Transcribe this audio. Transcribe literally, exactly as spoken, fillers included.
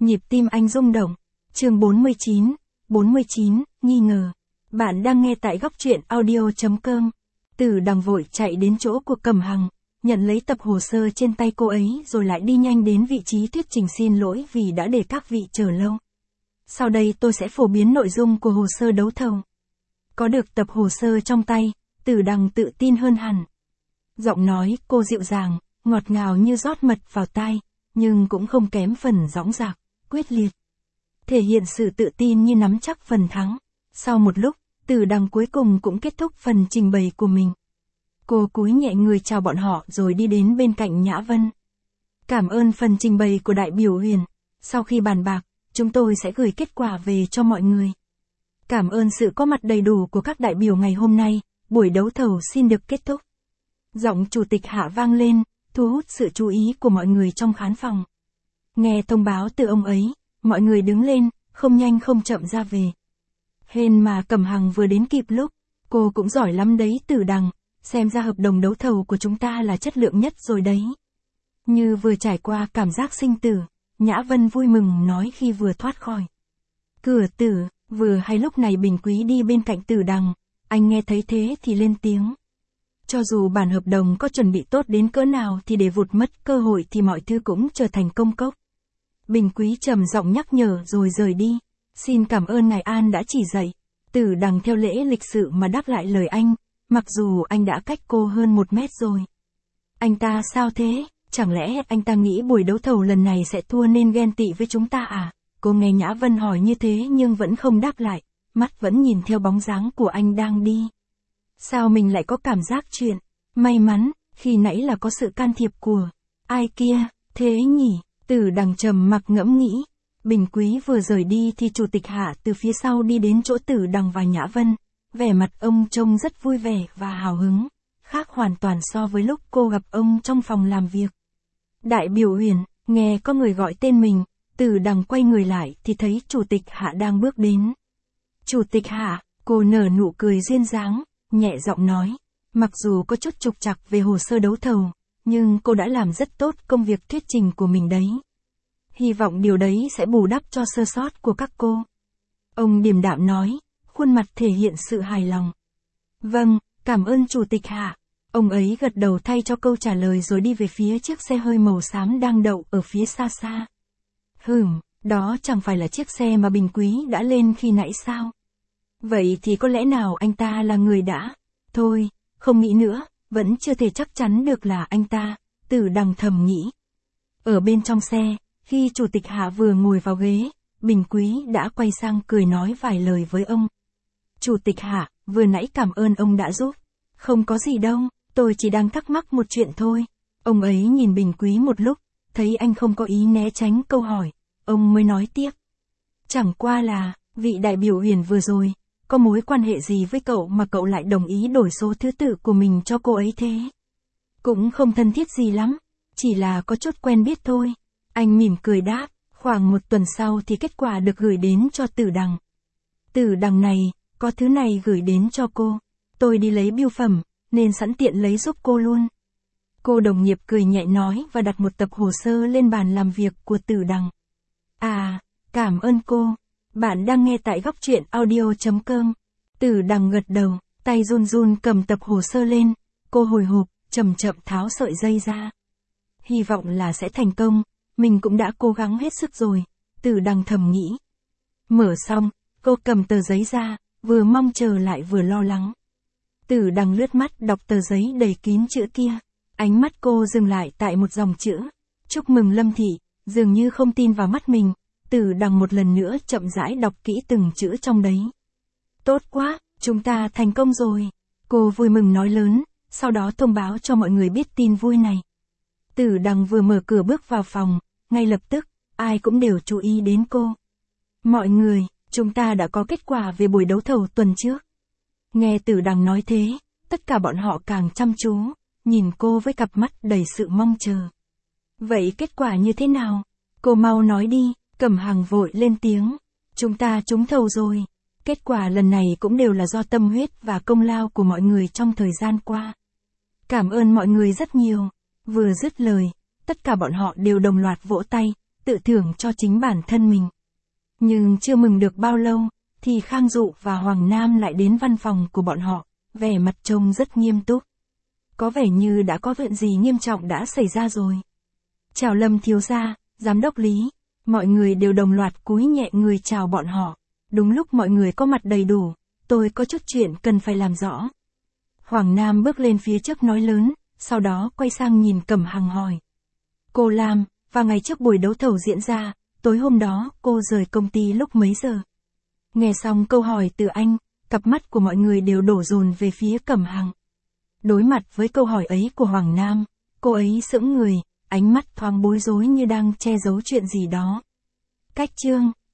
Nhịp tim anh rung động. Chương bốn mươi chín, bốn mươi chín, nghi ngờ. Bạn đang nghe tại góc truyện audio chấm com. Tử Đằng vội chạy đến chỗ của Cẩm Hằng, nhận lấy tập hồ sơ trên tay cô ấy rồi lại đi nhanh đến vị trí thuyết trình xin lỗi vì đã để các vị chờ lâu. Sau đây tôi sẽ phổ biến nội dung của hồ sơ đấu thầu. Có được tập hồ sơ trong tay, Tử Đằng tự tin hơn hẳn. Giọng nói cô dịu dàng, ngọt ngào như rót mật vào tai, nhưng cũng không kém phần dõng dạc, quyết liệt. Thể hiện sự tự tin như nắm chắc phần thắng. Sau một lúc, Tử Đằng cuối cùng cũng kết thúc phần trình bày của mình. Cô cúi nhẹ người chào bọn họ rồi đi đến bên cạnh Nhã Vân. Cảm ơn phần trình bày của đại biểu Huyền. Sau khi bàn bạc, chúng tôi sẽ gửi kết quả về cho mọi người. Cảm ơn sự có mặt đầy đủ của các đại biểu ngày hôm nay, buổi đấu thầu xin được kết thúc. Giọng chủ tịch Hạ vang lên, thu hút sự chú ý của mọi người trong khán phòng. Nghe thông báo từ ông ấy, mọi người đứng lên, không nhanh không chậm ra về. Hên mà Cẩm Hằng vừa đến kịp lúc, cô cũng giỏi lắm đấy Tử Đằng, xem ra hợp đồng đấu thầu của chúng ta là chất lượng nhất rồi đấy. Như vừa trải qua cảm giác sinh tử, Nhã Vân vui mừng nói khi vừa thoát khỏi cửa tử, vừa hay lúc này Bình Quý đi bên cạnh Tử Đằng, anh nghe thấy thế thì lên tiếng. Cho dù bản hợp đồng có chuẩn bị tốt đến cỡ nào thì để vụt mất cơ hội thì mọi thứ cũng trở thành công cốc. Bình Quý trầm giọng nhắc nhở rồi rời đi. Xin cảm ơn ngài An đã chỉ dạy. Tử Đằng theo lễ lịch sự mà đáp lại lời anh, mặc dù anh đã cách cô hơn một mét rồi. Anh ta sao thế? Chẳng lẽ anh ta nghĩ buổi đấu thầu lần này sẽ thua nên ghen tị với chúng ta à? Cô nghe Nhã Vân hỏi như thế nhưng vẫn không đáp lại, mắt vẫn nhìn theo bóng dáng của anh đang đi. Sao mình lại có cảm giác chuyện may mắn, khi nãy là có sự can thiệp của ai kia, thế nhỉ? Tử Đằng trầm mặc ngẫm nghĩ. Bình Quý vừa rời đi thì chủ tịch Hạ từ phía sau đi đến chỗ Tử Đằng và Nhã Vân. Vẻ mặt ông trông rất vui vẻ và hào hứng, khác hoàn toàn so với lúc cô gặp ông trong phòng làm việc. Đại biểu Huyền, nghe có người gọi tên mình, Tử Đằng quay người lại thì thấy chủ tịch Hạ đang bước đến. Chủ tịch Hạ, cô nở nụ cười duyên dáng, nhẹ giọng nói, mặc dù có chút trục trặc về hồ sơ đấu thầu, nhưng cô đã làm rất tốt công việc thuyết trình của mình đấy. Hy vọng điều đấy sẽ bù đắp cho sơ sót của các cô. Ông điềm đạm nói, khuôn mặt thể hiện sự hài lòng. Vâng, cảm ơn chủ tịch Hạ. Ông ấy gật đầu thay cho câu trả lời rồi đi về phía chiếc xe hơi màu xám đang đậu ở phía xa xa. Hừm, đó chẳng phải là chiếc xe mà Bình Quý đã lên khi nãy sao? Vậy thì có lẽ nào anh ta là người đã? Thôi, không nghĩ nữa, vẫn chưa thể chắc chắn được là anh ta, Tử Đằng thầm nghĩ. Ở bên trong xe, khi chủ tịch Hạ vừa ngồi vào ghế, Bình Quý đã quay sang cười nói vài lời với ông. Chủ tịch Hạ, vừa nãy cảm ơn ông đã giúp. Không có gì đâu, tôi chỉ đang thắc mắc một chuyện thôi. Ông ấy nhìn Bình Quý một lúc, thấy anh không có ý né tránh câu hỏi, ông mới nói tiếp. Chẳng qua là, vị đại biểu Huyền vừa rồi, có mối quan hệ gì với cậu mà cậu lại đồng ý đổi số thứ tự của mình cho cô ấy thế? Cũng không thân thiết gì lắm, chỉ là có chút quen biết thôi. Anh mỉm cười đáp, khoảng một tuần sau thì kết quả được gửi đến cho Tử Đằng. Tử Đằng này, có thứ này gửi đến cho cô. Tôi đi lấy bưu phẩm, nên sẵn tiện lấy giúp cô luôn. Cô đồng nghiệp cười nhẹ nói và đặt một tập hồ sơ lên bàn làm việc của Tử Đằng. À, cảm ơn cô. Bạn đang nghe tại góc truyện audio chấm com. Tử Đằng gật đầu, tay run run cầm tập hồ sơ lên. Cô hồi hộp, chậm chậm tháo sợi dây ra. Hy vọng là sẽ thành công. Mình cũng đã cố gắng hết sức rồi, Tử Đằng thầm nghĩ. Mở xong, cô cầm tờ giấy ra, vừa mong chờ lại vừa lo lắng. Tử Đằng lướt mắt đọc tờ giấy đầy kín chữ kia. Ánh mắt cô dừng lại tại một dòng chữ. Chúc mừng Lâm Thị, dường như không tin vào mắt mình. Tử Đằng một lần nữa chậm rãi đọc kỹ từng chữ trong đấy. Tốt quá, chúng ta thành công rồi. Cô vui mừng nói lớn, sau đó thông báo cho mọi người biết tin vui này. Tử Đằng vừa mở cửa bước vào phòng, ngay lập tức, ai cũng đều chú ý đến cô. Mọi người, chúng ta đã có kết quả về buổi đấu thầu tuần trước. Nghe Tử Đằng nói thế, tất cả bọn họ càng chăm chú, nhìn cô với cặp mắt đầy sự mong chờ. Vậy kết quả như thế nào? Cô mau nói đi, Cẩm Hằng vội lên tiếng. Chúng ta trúng thầu rồi. Kết quả lần này cũng đều là do tâm huyết và công lao của mọi người trong thời gian qua. Cảm ơn mọi người rất nhiều. Vừa dứt lời, tất cả bọn họ đều đồng loạt vỗ tay, tự thưởng cho chính bản thân mình. Nhưng chưa mừng được bao lâu, thì Khang Dụ và Hoàng Nam lại đến văn phòng của bọn họ, vẻ mặt trông rất nghiêm túc. Có vẻ như đã có chuyện gì nghiêm trọng đã xảy ra rồi. Chào Lâm thiếu gia, giám đốc Lý, mọi người đều đồng loạt cúi nhẹ người chào bọn họ. Đúng lúc mọi người có mặt đầy đủ, tôi có chút chuyện cần phải làm rõ. Hoàng Nam bước lên phía trước nói lớn, sau đó quay sang nhìn Cẩm Hằng hỏi. Cô Lam, và ngày trước buổi đấu thầu diễn ra, tối hôm đó cô rời công ty lúc mấy giờ? Nghe xong câu hỏi từ anh, cặp mắt của mọi người đều đổ dồn về phía Cẩm Hằng. Đối mặt với câu hỏi ấy của Hoàng Nam, cô ấy sững người, ánh mắt thoáng bối rối như đang che giấu chuyện gì đó. Cách chương